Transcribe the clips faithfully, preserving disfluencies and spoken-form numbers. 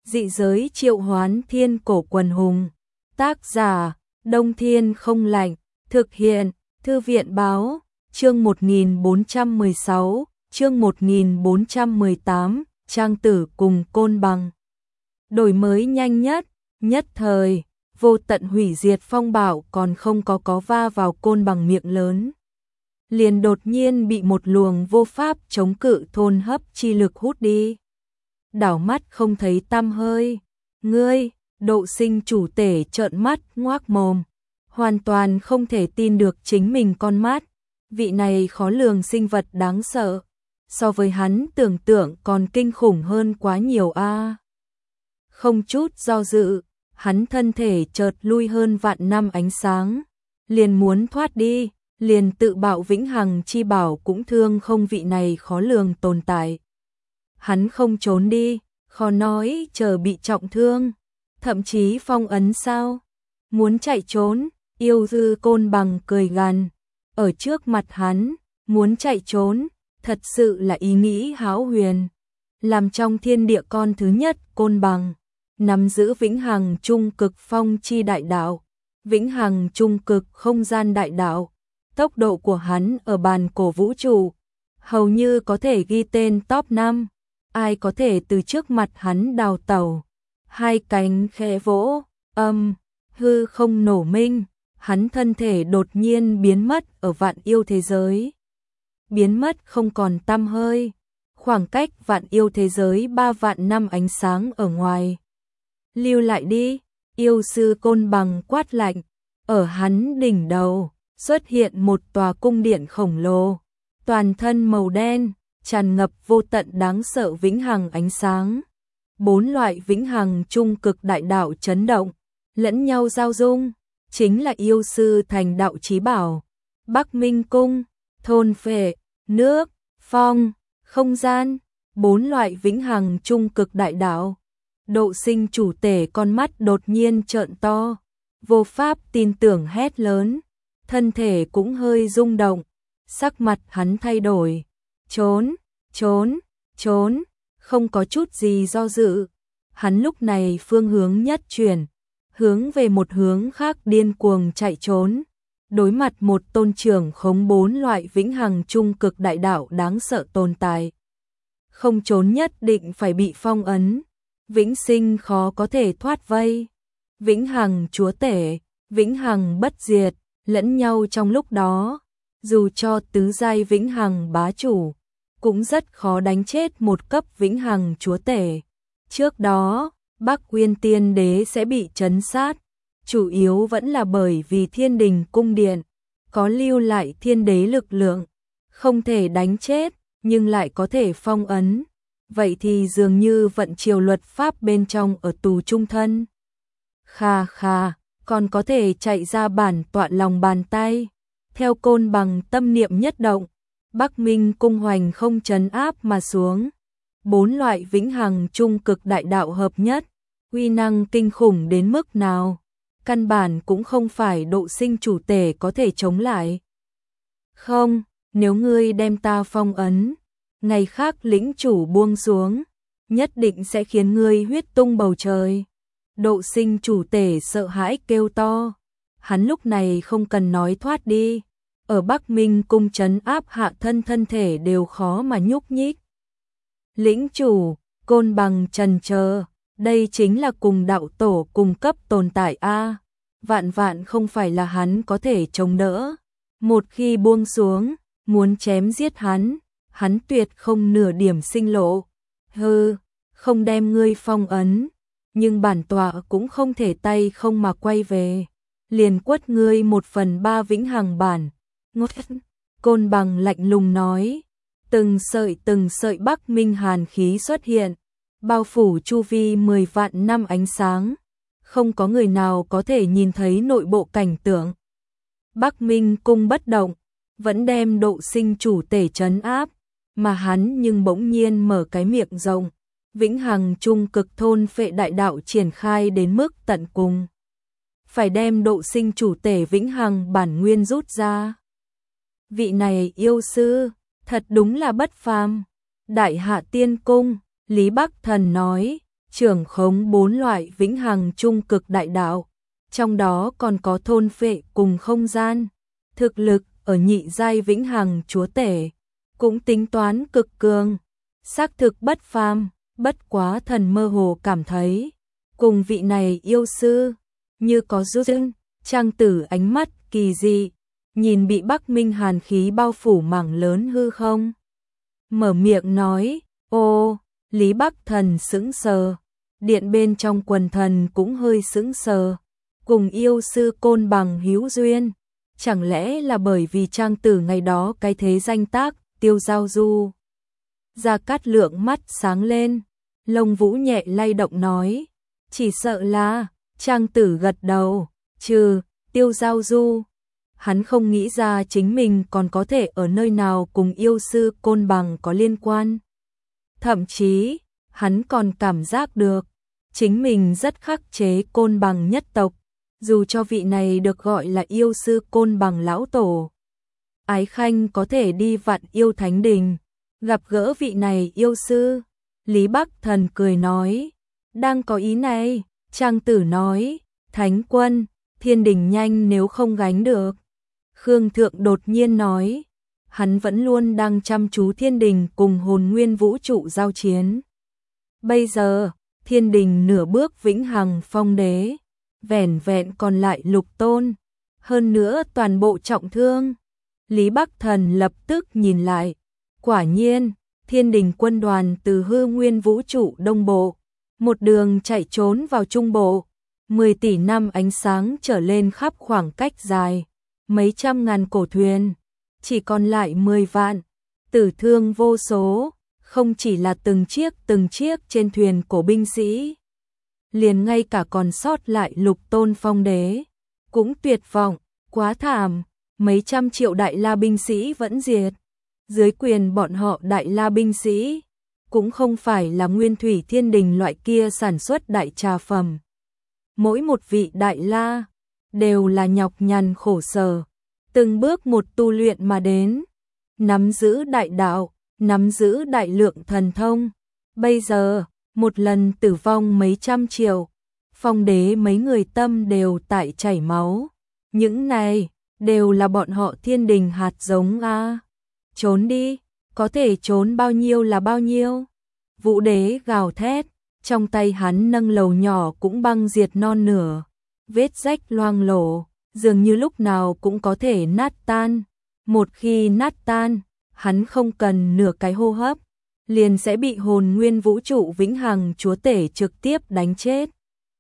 Dị giới triệu hoán thiên cổ quần hùng. Tác giả, Đông Thiên không lạnh. Thực hiện, Thư viện báo, chương một nghìn bốn trăm mười sáu, chương một nghìn bốn trăm mười tám, Trang Tử cùng Côn Bằng. Đổi mới nhanh nhất, nhất thời, vô tận hủy diệt phong bạo còn không có có va vào Côn Bằng miệng lớn. Liền đột nhiên bị một luồng vô pháp chống cự thôn hấp chi lực hút đi. Đảo mắt không thấy tăm hơi. Ngươi, Độ Sinh chủ tể trợn mắt ngoác mồm. Hoàn toàn không thể tin được chính mình con mắt. Vị này khó lường sinh vật đáng sợ. So với hắn tưởng tượng còn kinh khủng hơn quá nhiều a. À. Không chút do dự, hắn thân thể chợt lui hơn vạn năm ánh sáng. Liền muốn thoát đi, liền tự bạo vĩnh hằng chi bảo cũng thương không vị này khó lường tồn tại. Hắn không trốn đi, khó nói chờ bị trọng thương, thậm chí phong ấn sao? Muốn chạy trốn, yêu dư Côn Bằng cười gằn, ở trước mặt hắn, muốn chạy trốn, thật sự là ý nghĩ hão huyền. Làm trong thiên địa con thứ nhất Côn Bằng, nắm giữ vĩnh hằng trung cực phong chi đại đạo, vĩnh hằng trung cực không gian đại đạo. Tốc độ của hắn ở bàn cổ vũ trụ, hầu như có thể ghi tên top năm. Ai có thể từ trước mặt hắn đào tẩu. Hai cánh khẽ vỗ, âm, hư không nổ minh, hắn thân thể đột nhiên biến mất ở vạn yêu thế giới. Biến mất không còn tăm hơi, khoảng cách vạn yêu thế giới ba vạn năm ánh sáng ở ngoài. Lưu lại đi, yêu sư Côn Bằng quát lạnh, ở hắn đỉnh đầu xuất hiện một tòa cung điện khổng lồ, toàn thân màu đen, tràn ngập vô tận đáng sợ vĩnh hằng ánh sáng. Bốn loại vĩnh hằng trung cực đại đạo chấn động, lẫn nhau giao dung, chính là yêu sư thành đạo chí bảo. Bắc Minh cung, thôn phệ, nước, phong, không gian, bốn loại vĩnh hằng trung cực đại đạo. Độ Sinh chủ tể con mắt đột nhiên trợn to, vô pháp tin tưởng hét lớn, thân thể cũng hơi rung động, sắc mặt hắn thay đổi. Trốn, trốn, trốn, không có chút gì do dự. Hắn lúc này phương hướng nhất chuyển, hướng về một hướng khác điên cuồng chạy trốn. Đối mặt một tôn trưởng khống bốn loại vĩnh hằng trung cực đại đạo đáng sợ tồn tại. Không trốn nhất định phải bị phong ấn, vĩnh sinh khó có thể thoát vây. Vĩnh hằng chúa tể, vĩnh hằng bất diệt, lẫn nhau trong lúc đó, dù cho tứ giai vĩnh hằng bá chủ, cũng rất khó đánh chết một cấp vĩnh hằng chúa tể. Trước đó, Bắc Uyên Tiên Đế sẽ bị trấn sát, chủ yếu vẫn là bởi vì Thiên Đình cung điện có lưu lại thiên đế lực lượng, không thể đánh chết, nhưng lại có thể phong ấn. Vậy thì dường như vận triều luật pháp bên trong ở tù trung thân. Kha kha, còn có thể chạy ra bản tọa lòng bàn tay. Theo Côn Bằng tâm niệm nhất động, Bắc Minh cung hoành không trấn áp mà xuống. Bốn loại vĩnh hằng trung cực đại đạo hợp nhất, uy năng kinh khủng đến mức nào, căn bản cũng không phải Độ Sinh chủ tể có thể chống lại. Không, nếu ngươi đem ta phong ấn, ngày khác lĩnh chủ buông xuống, nhất định sẽ khiến ngươi huyết tung bầu trời. Độ Sinh chủ tể sợ hãi kêu to, hắn lúc này không cần nói thoát đi. Ở Bắc Minh cung trấn áp hạ thân thân thể đều khó mà nhúc nhích. Lĩnh chủ, Côn Bằng trần chờ, đây chính là cùng đạo tổ cùng cấp tồn tại a, vạn vạn không phải là hắn có thể chống đỡ. Một khi buông xuống, muốn chém giết hắn, hắn tuyệt không nửa điểm sinh lộ. Hừ, không đem ngươi phong ấn, nhưng bản tọa cũng không thể tay không mà quay về, liền quất ngươi một phần ba vĩnh hằng bản. Ngốt. Côn Bằng lạnh lùng nói, từng sợi từng sợi Bắc Minh hàn khí xuất hiện, bao phủ chu vi mười vạn năm ánh sáng, không có người nào có thể nhìn thấy nội bộ cảnh tượng. Bắc Minh cung bất động, vẫn đem Độ Sinh chủ tể trấn áp, mà hắn nhưng bỗng nhiên mở cái miệng rộng, vĩnh hằng trung cực thôn phệ đại đạo triển khai đến mức tận cùng. Phải đem Độ Sinh chủ tể vĩnh hằng bản nguyên rút ra. Vị này yêu sư, thật đúng là bất phàm. Đại Hạ Tiên Cung, Lý Bắc Thần nói, trưởng khống bốn loại vĩnh hằng trung cực đại đạo, trong đó còn có thôn phệ cùng không gian, thực lực ở nhị giai vĩnh hằng chúa tể, cũng tính toán cực cường, xác thực bất phàm, bất quá thần mơ hồ cảm thấy, cùng vị này yêu sư, như có duyên dưng, trang tử ánh mắt kỳ dị, nhìn bị Bắc Minh hàn khí bao phủ mảng lớn hư không. Mở miệng nói, ô, Lý Bắc Thần sững sờ, điện bên trong quần thần cũng hơi sững sờ, cùng yêu sư Côn Bằng hữu duyên, chẳng lẽ là bởi vì trang tử ngày đó cái thế danh tác, Tiêu Giao Du. Gia Cát Lượng mắt sáng lên, lông vũ nhẹ lay động nói, chỉ sợ là, trang tử gật đầu, trừ, Tiêu Giao Du. Hắn không nghĩ ra chính mình còn có thể ở nơi nào cùng yêu sư Côn Bằng có liên quan. Thậm chí, hắn còn cảm giác được, chính mình rất khắc chế Côn Bằng nhất tộc, dù cho vị này được gọi là yêu sư Côn Bằng lão tổ. Ái Khanh có thể đi Vạn Yêu Thánh Đình, gặp gỡ vị này yêu sư. Lý Bắc Thần cười nói, đang có ý này, trang tử nói, Thánh Quân, Thiên Đình nhanh nếu không gánh được. Khương Thượng đột nhiên nói, hắn vẫn luôn đang chăm chú Thiên Đình cùng hồn nguyên vũ trụ giao chiến. Bây giờ, Thiên Đình nửa bước vĩnh hằng phong đế, vẻn vẹn còn lại Lục Tôn, hơn nữa toàn bộ trọng thương. Lý Bắc Thần lập tức nhìn lại, quả nhiên, Thiên Đình quân đoàn từ hư nguyên vũ trụ đông bộ, một đường chạy trốn vào trung bộ, mười tỷ năm ánh sáng trở lên khắp khoảng cách dài, mấy trăm ngàn cổ thuyền, chỉ còn lại mười vạn, tử thương vô số, không chỉ là từng chiếc từng chiếc trên thuyền cổ binh sĩ, liền ngay cả còn sót lại Lục Tôn phong đế, cũng tuyệt vọng, quá thảm, mấy trăm triệu đại la binh sĩ vẫn diệt, dưới quyền bọn họ đại la binh sĩ, cũng không phải là nguyên thủy Thiên Đình loại kia sản xuất đại trà phẩm. Mỗi một vị đại la, đều là nhọc nhằn khổ sở, từng bước một tu luyện mà đến, nắm giữ đại đạo, nắm giữ đại lượng thần thông. Bây giờ, một lần tử vong mấy trăm triệu, phong đế mấy người tâm đều tại chảy máu. Những này, đều là bọn họ Thiên Đình hạt giống a. Trốn đi, có thể trốn bao nhiêu là bao nhiêu. Vũ đế gào thét, trong tay hắn nâng lầu nhỏ cũng băng diệt non nửa, vết rách loang lổ, dường như lúc nào cũng có thể nát tan. Một khi nát tan, hắn không cần nửa cái hô hấp, liền sẽ bị hồn nguyên vũ trụ vĩnh hằng chúa tể trực tiếp đánh chết.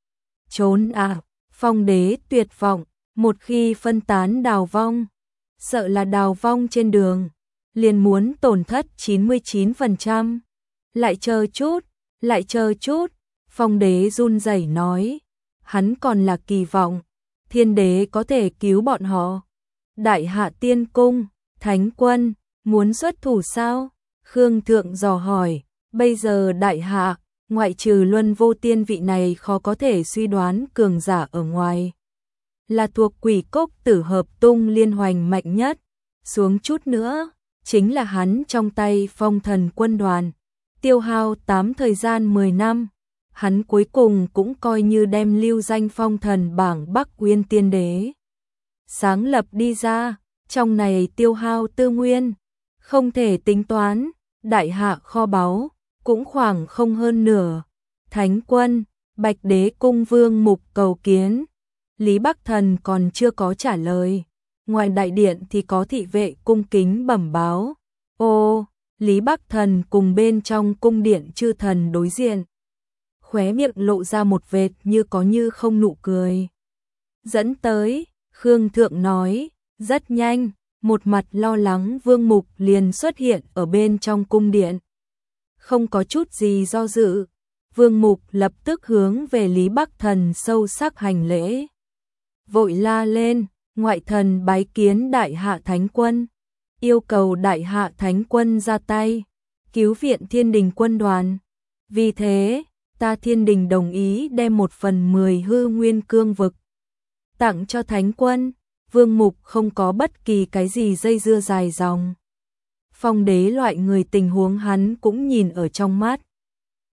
Trốn à, phong đế tuyệt vọng, một khi phân tán đào vong, sợ là đào vong trên đường, liền muốn tổn thất chín mươi chín phần trăm. Lại chờ chút, lại chờ chút, phong đế run rẩy nói, hắn còn là kỳ vọng, Thiên đế có thể cứu bọn họ. Đại hạ tiên cung, Thánh Quân, muốn xuất thủ sao? Khương Thượng dò hỏi, bây giờ đại hạ, ngoại trừ Luân Vô Tiên vị này khó có thể suy đoán cường giả ở ngoài, là thuộc Quỷ Cốc Tử Hợp Tung liên hoành mạnh nhất, xuống chút nữa, chính là hắn trong tay Phong Thần quân đoàn, tiêu hao tám thời gian mười năm, hắn cuối cùng cũng coi như đem lưu danh Phong Thần bảng Bắc Uyên Tiên Đế sáng lập đi ra, trong này tiêu hao tư nguyên, không thể tính toán, đại hạ kho báu, cũng khoảng không hơn nửa. Thánh Quân, Bạch Đế cung vương mục cầu kiến. Lý Bắc Thần còn chưa có trả lời, ngoài đại điện thì có thị vệ cung kính bẩm báo. Ô, Lý Bắc Thần cùng bên trong cung điện chư thần đối diện, khóe miệng lộ ra một vệt như có như không nụ cười. Dẫn tới, Khương Thượng nói, rất nhanh, một mặt lo lắng vương mục liền xuất hiện ở bên trong cung điện. Không có chút gì do dự, vương mục lập tức hướng về Lý Bắc Thần sâu sắc hành lễ. Vội la lên, ngoại thần bái kiến đại hạ Thánh Quân, yêu cầu đại hạ Thánh Quân ra tay, cứu viện Thiên Đình quân đoàn. Vì thế, ta Thiên Đình đồng ý đem một phần mười hư nguyên cương vực tặng cho Thánh Quân. Vương mục không có bất kỳ cái gì dây dưa dài dòng. Phong đế loại người tình huống hắn cũng nhìn ở trong mắt.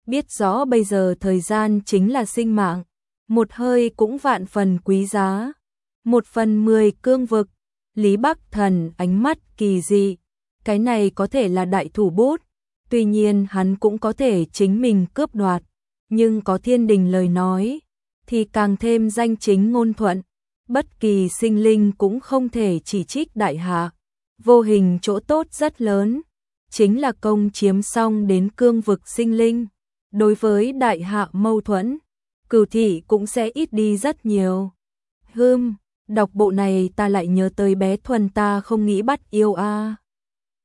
biết rõ bây giờ thời gian chính là sinh mạng, một hơi cũng vạn phần quý giá. Một phần mười cương vực, Lý Bắc Thần ánh mắt kỳ dị, cái này có thể là đại thủ bút, tuy nhiên hắn cũng có thể chính mình cướp đoạt, nhưng có thiên đình lời nói, thì càng thêm danh chính ngôn thuận, bất kỳ sinh linh cũng không thể chỉ trích đại hạ, vô hình chỗ tốt rất lớn, chính là công chiếm xong đến cương vực sinh linh, đối với đại hạ mâu thuẫn, Cửu thị cũng sẽ ít đi rất nhiều. Hừm, đọc bộ này ta lại nhớ tới bé Thuần ta không nghĩ bắt yêu a.